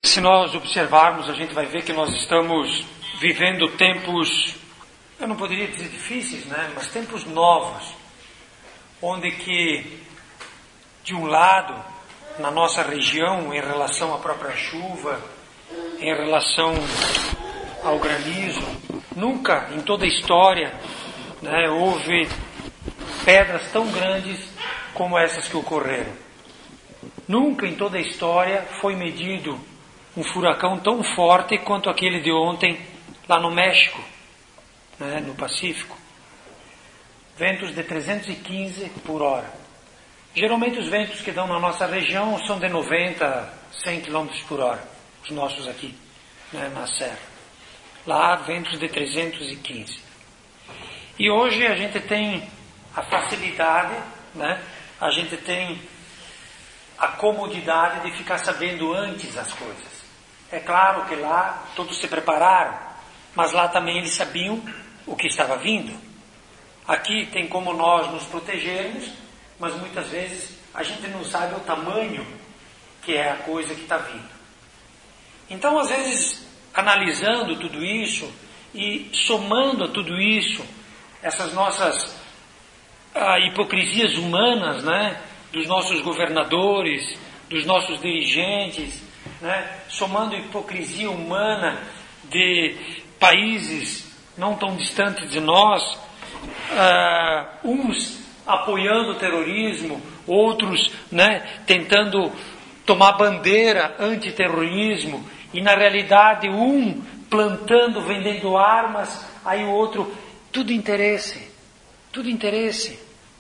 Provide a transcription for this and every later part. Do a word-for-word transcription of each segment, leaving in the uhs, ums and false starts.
Se nós observarmos, a gente vai ver que nós estamos vivendo tempos, eu não poderia dizer difíceis, né? Mas tempos novos, onde que, de um lado, na nossa região, em relação à própria chuva, em relação ao granizo, nunca em toda a história, né, houve pedras tão grandes como essas que ocorreram. Nunca em toda a história foi medido um furacão tão forte quanto aquele de ontem lá no México, né, no Pacífico. Ventos de trezentos e quinze por hora. Geralmente os ventos que dão na nossa região são de noventa, cem quilômetros por hora, os nossos aqui, né, na serra. Lá ventos de trezentos e quinze. E hoje a gente tem a facilidade, né, a gente tem a comodidade de ficar sabendo antes as coisas. É claro que lá todos se prepararam, mas lá também eles sabiam o que estava vindo. Aqui tem como nós nos protegermos, mas muitas vezes a gente não sabe o tamanho que é a coisa que está vindo. Então, às vezes, analisando tudo isso e somando a tudo isso, essas nossas ah, hipocrisias humanas, né, dos nossos governadores, dos nossos dirigentes, né, somando a hipocrisia humana de países não tão distantes de nós, ah, uns apoiando o terrorismo, outros, né, tentando tomar bandeira antiterrorismo, e na realidade um plantando, vendendo armas, aí o outro, tudo interesse, tudo interesse,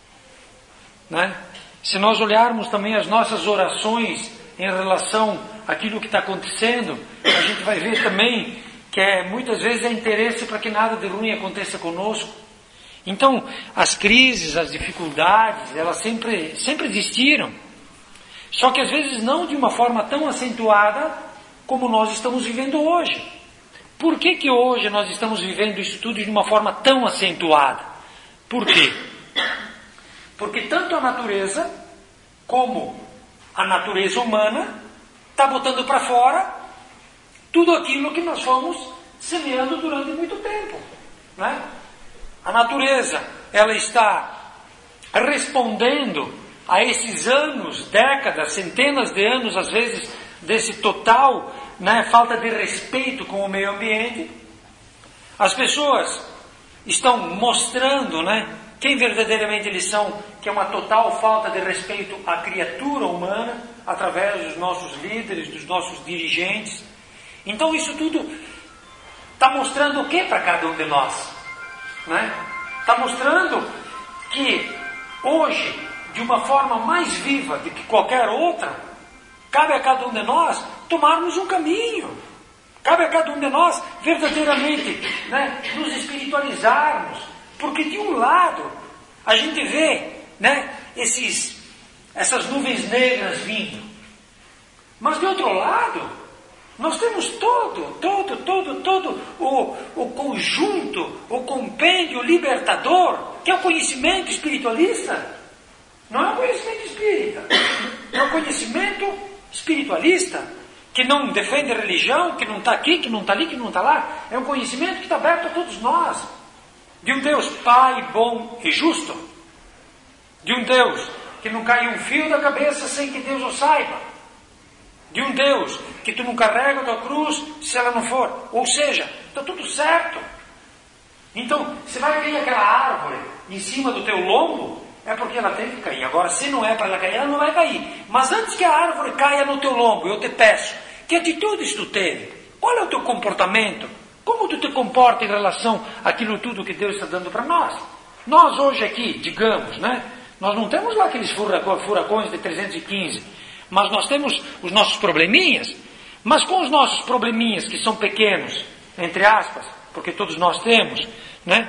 né? Se nós olharmos também as nossas orações em relação àquilo que está acontecendo, a gente vai ver também que é, muitas vezes é interesse para que nada de ruim aconteça conosco. Então, as crises, as dificuldades, elas sempre, sempre existiram. Só que às vezes não de uma forma tão acentuada como nós estamos vivendo hoje. Por que que hoje nós estamos vivendo isso tudo de uma forma tão acentuada? Por quê? Porque tanto a natureza como a natureza humana está botando para fora tudo aquilo que nós fomos semeando durante muito tempo, né? A natureza, ela está respondendo a esses anos, décadas, centenas de anos, às vezes, desse total, né, falta de respeito com o meio ambiente. As pessoas estão mostrando, né, quem verdadeiramente eles são, que é uma total falta de respeito à criatura humana, através dos nossos líderes, dos nossos dirigentes. Então isso tudo está mostrando o que para cada um de nós? Né? Está mostrando que hoje, de uma forma mais viva do que qualquer outra, cabe a cada um de nós tomarmos um caminho. Cabe a cada um de nós verdadeiramente, né, nos espiritualizarmos. Porque de um lado a gente vê, né, esses, essas nuvens negras vindo. Mas de outro lado, nós temos todo, todo, todo, todo o, o conjunto, o compêndio libertador, que é o conhecimento espiritualista. Não é o conhecimento espírita, é o conhecimento espiritualista, que não defende a religião, que não está aqui, que não está ali, que não está lá. É um conhecimento que está aberto a todos nós. De um Deus Pai, bom e justo. De um Deus que não cai um fio da cabeça sem que Deus o saiba. De um Deus que tu não carrega a tua cruz se ela não for. Ou seja, está tudo certo. Então, se vai cair aquela árvore em cima do teu lombo, é porque ela tem que cair. Agora, se não é para ela cair, ela não vai cair. Mas antes que a árvore caia no teu lombo, eu te peço, que atitudes tu teve? Qual é o teu comportamento? Como tu te comporta em relação àquilo tudo que Deus está dando para nós? Nós hoje aqui, digamos, né? Nós não temos lá aqueles furacões de trezentos e quinze, mas nós temos os nossos probleminhas. Mas com os nossos probleminhas, que são pequenos, entre aspas, porque todos nós temos, né?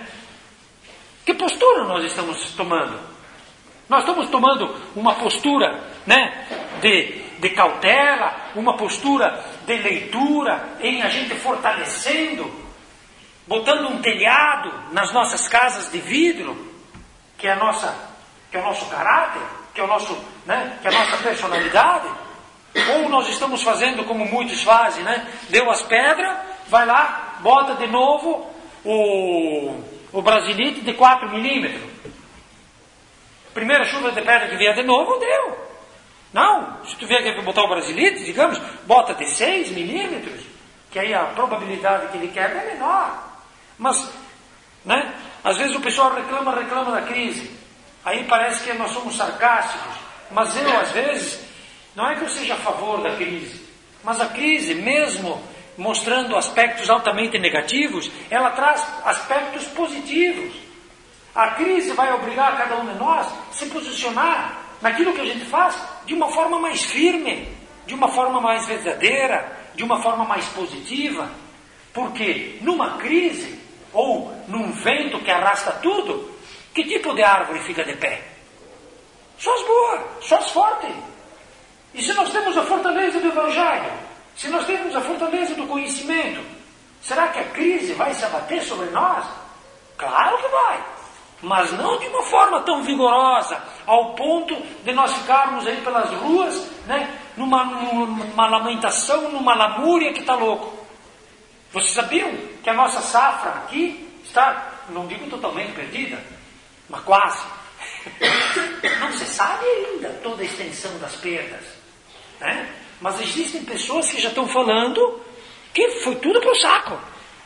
Que postura nós estamos tomando? Nós estamos tomando uma postura, né, de, de cautela, uma postura de leitura, em a gente fortalecendo, botando um telhado nas nossas casas de vidro, que é, a nossa, que é o nosso caráter, que é, o nosso, né, que é a nossa personalidade. Ou nós estamos fazendo como muitos fazem, né? Deu as pedras, vai lá, bota de novo o, o brasilite de quatro milímetros. Primeira chuva de pedra que vier de novo, deu. Não, se tu vier que botar o brasilite, digamos, bota de seis milímetros, que aí a probabilidade que ele quebra é menor. Mas, né? Às vezes o pessoal reclama, reclama da crise. Aí parece que nós somos sarcásticos. Mas eu, às vezes, não é que eu seja a favor da crise, mas a crise, mesmo mostrando aspectos altamente negativos, ela traz aspectos positivos. A crise vai obrigar cada um de nós a se posicionar naquilo que a gente faz de uma forma mais firme, de uma forma mais verdadeira, de uma forma mais positiva. Porque numa crise, ou num vento que arrasta tudo, que tipo de árvore fica de pé? Só as boas, só as fortes. E se nós temos a fortaleza do Evangelho, se nós temos a fortaleza do conhecimento, será que a crise vai se abater sobre nós? Claro que vai. Mas não de uma forma tão vigorosa, ao ponto de nós ficarmos aí pelas ruas, né, numa, numa lamentação, numa lamúria que está louco. Vocês sabiam que a nossa safra aqui está, não digo totalmente perdida, mas quase. Não se sabe ainda toda a extensão das perdas, né? Mas existem pessoas que já estão falando que foi tudo para o saco.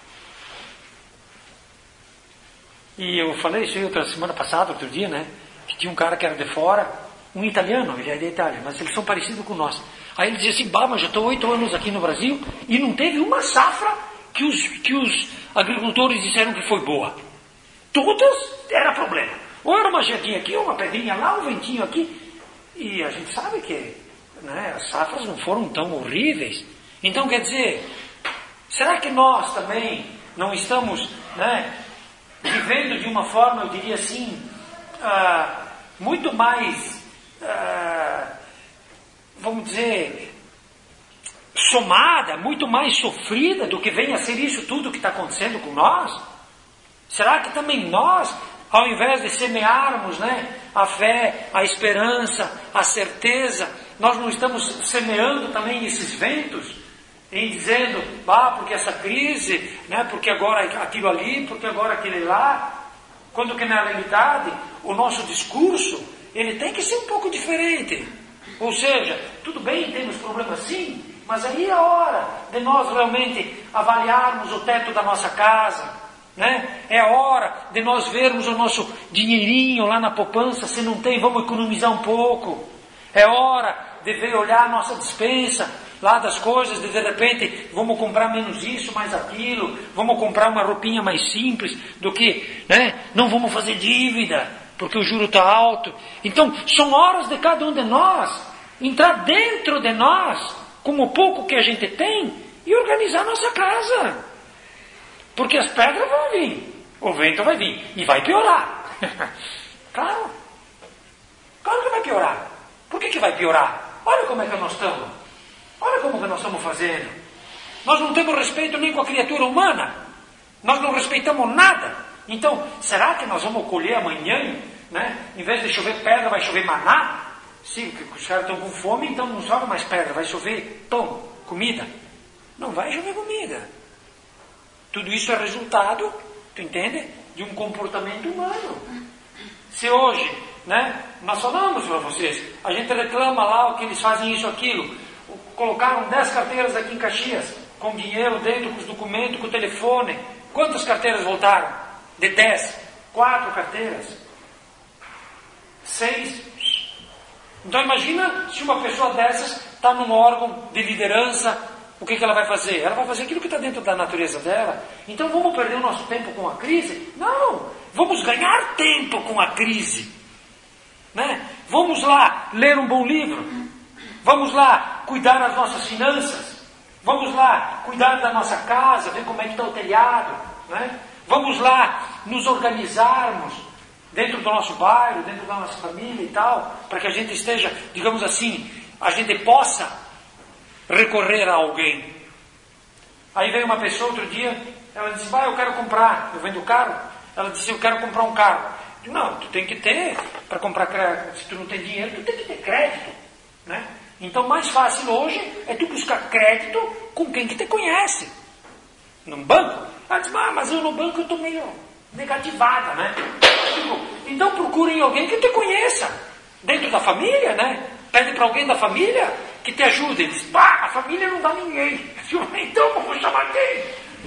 E eu falei isso aí outra semana passada, outro dia, né? Que tinha um cara que era de fora, um italiano, ele é da Itália, mas eles são parecidos com nós. Aí ele dizia assim, bah, mas já estou oito anos aqui no Brasil e não teve uma safra que os, que os agricultores disseram que foi boa. Todas era problema. Ou era uma geadinha aqui, ou uma pedrinha lá, um ventinho aqui. E a gente sabe que, né, as safras não foram tão horríveis. Então, quer dizer, será que nós também não estamos, né, vivendo de uma forma, eu diria assim, ah, muito mais, ah, vamos dizer, somada, muito mais sofrida do que vem a ser isso tudo que está acontecendo com nós? Será que também nós, ao invés de semearmos, né, a fé, a esperança, a certeza, nós não estamos semeando também esses ventos, em dizendo, ah, porque essa crise, né, porque agora aquilo ali, porque agora aquele lá, quando que na realidade o nosso discurso, ele tem que ser um pouco diferente. Ou seja, tudo bem, temos problemas sim, mas aí é a hora de nós realmente avaliarmos o teto da nossa casa, né? É a hora de nós vermos o nosso dinheirinho lá na poupança, se não tem, vamos economizar um pouco. É hora de ver, olhar a nossa despensa lá das coisas, de de repente, vamos comprar menos isso, mais aquilo, vamos comprar uma roupinha mais simples do que, né? Não vamos fazer dívida, porque o juro está alto. Então, são horas de cada um de nós entrar dentro de nós, com o pouco que a gente tem, e organizar nossa casa. Porque as pedras vão vir, o vento vai vir, e vai piorar. Claro, claro que vai piorar. Por que que vai piorar? Olha como é que nós estamos. Olha como que nós estamos fazendo. Nós não temos respeito nem com a criatura humana. Nós não respeitamos nada. Então, será que nós vamos colher amanhã, né? Em vez de chover pedra, vai chover maná? Sim, porque os caras estão com fome, então não chove mais pedra, vai chover pão, comida. Não vai chover comida. Tudo isso é resultado, tu entende? De um comportamento humano. Se hoje, né, nós falamos para vocês, a gente reclama lá que eles fazem isso, aquilo, colocaram dez carteiras aqui em Caxias, com dinheiro dentro, com os documentos, com o telefone. Quantas carteiras voltaram? De dez, quatro carteiras. Seis. Então imagina se uma pessoa dessas está num órgão de liderança, o que, que ela vai fazer? Ela vai fazer aquilo que está dentro da natureza dela. Então vamos perder o nosso tempo com a crise? Não! Vamos ganhar tempo com a crise. Né? Vamos lá ler um bom livro. Vamos lá cuidar das nossas finanças. Vamos lá cuidar da nossa casa, ver como é que está o telhado. Né? Vamos lá nos organizarmos dentro do nosso bairro, dentro da nossa família e tal, para que a gente esteja, digamos assim, a gente possa recorrer a alguém. Aí veio uma pessoa outro dia, ela disse, vai, eu quero comprar, eu vendo carro. Ela disse, eu quero comprar um carro. Eu digo, não, tu tem que ter, para comprar crédito, se tu não tem dinheiro, tu tem que ter crédito, né? Então, mais fácil hoje é tu buscar crédito com quem que te conhece. Num banco. Ela diz, ah, mas eu no banco eu estou meio negativada, né? Então procurem alguém que te conheça. Dentro da família, né? Pede para alguém da família que te ajude. Diz, pá, a família não dá ninguém. Então vamos chamar quem?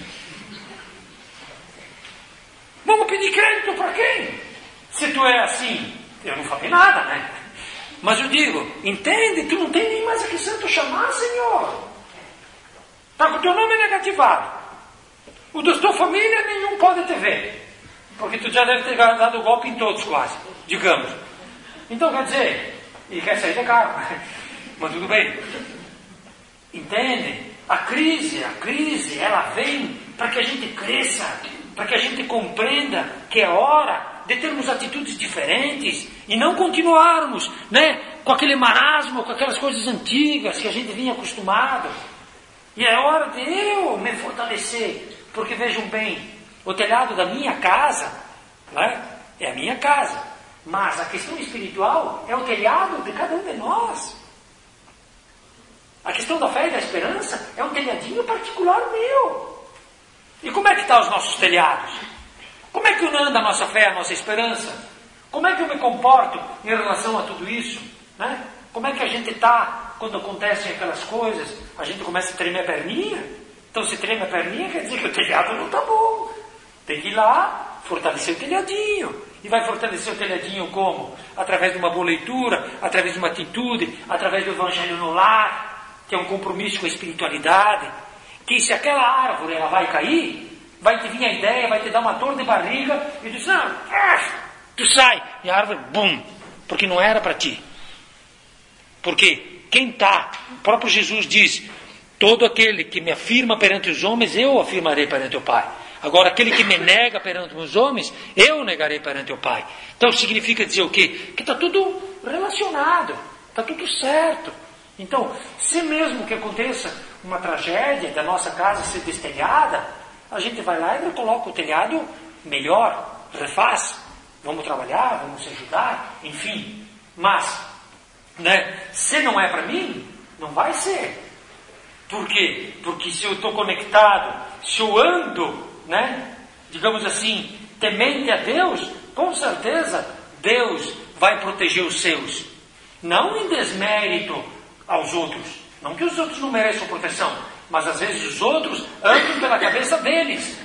Vamos pedir crédito para quem? Se tu é assim, eu não falei nada, né? Mas eu digo, entende? Tu não tem nem mais a que santo chamar, Senhor. Está com o teu nome negativado. O da tua família nenhum pode te ver. Porque tu já deve ter dado golpe em todos quase, digamos. Então quer dizer, e quer sair de carro. Mas tudo bem. Entende? A crise, a crise, ela vem para que a gente cresça, para que a gente compreenda que é hora de termos atitudes diferentes e não continuarmos, né, com aquele marasmo, com aquelas coisas antigas que a gente vinha acostumado. E é hora de eu me fortalecer, porque vejam bem, o telhado da minha casa, né, é a minha casa, mas a questão espiritual é o telhado de cada um de nós. A questão da fé e da esperança é um telhadinho particular meu. E como é que estão os nossos telhados? Como é que anda a nossa fé, a nossa esperança? Como é que eu me comporto em relação a tudo isso? Né? Como é que a gente está quando acontecem aquelas coisas? A gente começa a tremer a perninha? Então se treme a perninha quer dizer que o telhado não está bom. Tem que ir lá, fortalecer o telhadinho. E vai fortalecer o telhadinho como? Através de uma boa leitura, através de uma atitude, através do Evangelho no lar, que é um compromisso com a espiritualidade. Que se aquela árvore ela vai cair, vai te vir a ideia, vai te dar uma dor de barriga, e tu diz, não, tu sai, e a árvore, bum, porque não era para ti. Porque quem está, o próprio Jesus diz, todo aquele que me afirma perante os homens, eu afirmarei perante o Pai. Agora, aquele que me nega perante os homens, eu negarei perante o Pai. Então significa dizer o quê? Que está tudo relacionado, está tudo certo. Então, se mesmo que aconteça uma tragédia da nossa casa ser destelhada, a gente vai lá e coloca o telhado melhor, refaz, vamos trabalhar, vamos se ajudar, enfim. Mas, né, se não é para mim, não vai ser. Por quê? Porque se eu estou conectado, se eu ando, né, digamos assim, temente a Deus, com certeza Deus vai proteger os seus. Não em desmérito aos outros. Não que os outros não mereçam proteção, mas às vezes os outros andam pela cabeça deles.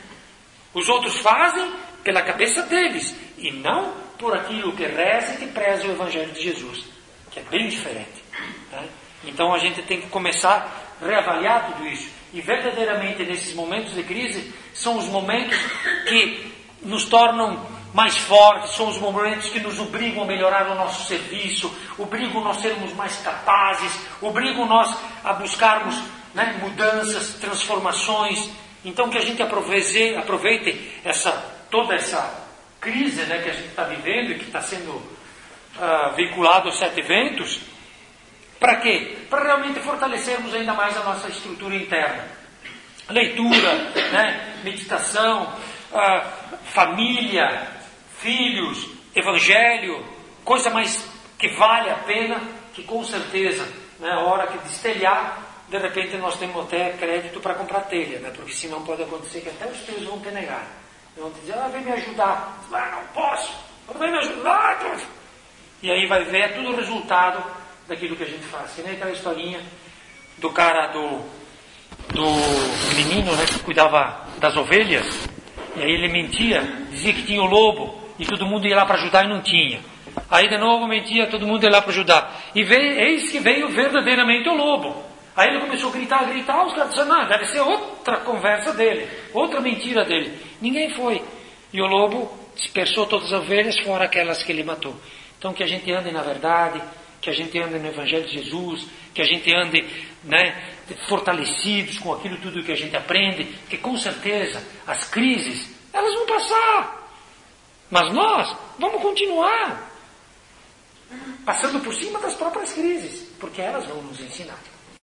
Os outros fazem pela cabeça deles e não por aquilo que reza e que preza o Evangelho de Jesus, que é bem diferente. Né? Então a gente tem que começar a reavaliar tudo isso. E verdadeiramente nesses momentos de crise são os momentos que nos tornam mais fortes, são os momentos que nos obrigam a melhorar o nosso serviço, obrigam nós a sermos mais capazes, obrigam nós a buscarmos, né, mudanças, transformações. Então que a gente aproveite, aproveite essa, toda essa crise, né, que a gente está vivendo e que está sendo uh, veiculado aos sete ventos. Para quê? Para realmente fortalecermos ainda mais a nossa estrutura interna. Leitura, né, meditação, uh, família, filhos, evangelho, coisa mais que vale a pena, que com certeza, né, a hora que destelhar, de repente nós temos até crédito para comprar telha, né, porque senão pode acontecer que até os teus vão te negar. Vão te dizer, ah, vem me ajudar. Ah, não posso, não vem me ajudar. E aí vai ver, é tudo o resultado daquilo que a gente faz. Que nem aquela historinha do cara, do, do menino, né, que cuidava das ovelhas, e aí ele mentia, dizia que tinha o lobo, e todo mundo ia lá para ajudar e não tinha. Aí de novo mentia, todo mundo ia lá para ajudar. E veio, eis que veio verdadeiramente o lobo. Aí ele começou a gritar, a gritar, os caras disseram, não, deve ser outra conversa dele, outra mentira dele. Ninguém foi. E o lobo dispersou todas as ovelhas, fora aquelas que ele matou. Então que a gente ande na verdade, que a gente ande no Evangelho de Jesus, que a gente ande, né, fortalecidos com aquilo tudo que a gente aprende, que com certeza as crises, elas vão passar. Mas nós vamos continuar passando por cima das próprias crises, porque elas vão nos ensinar.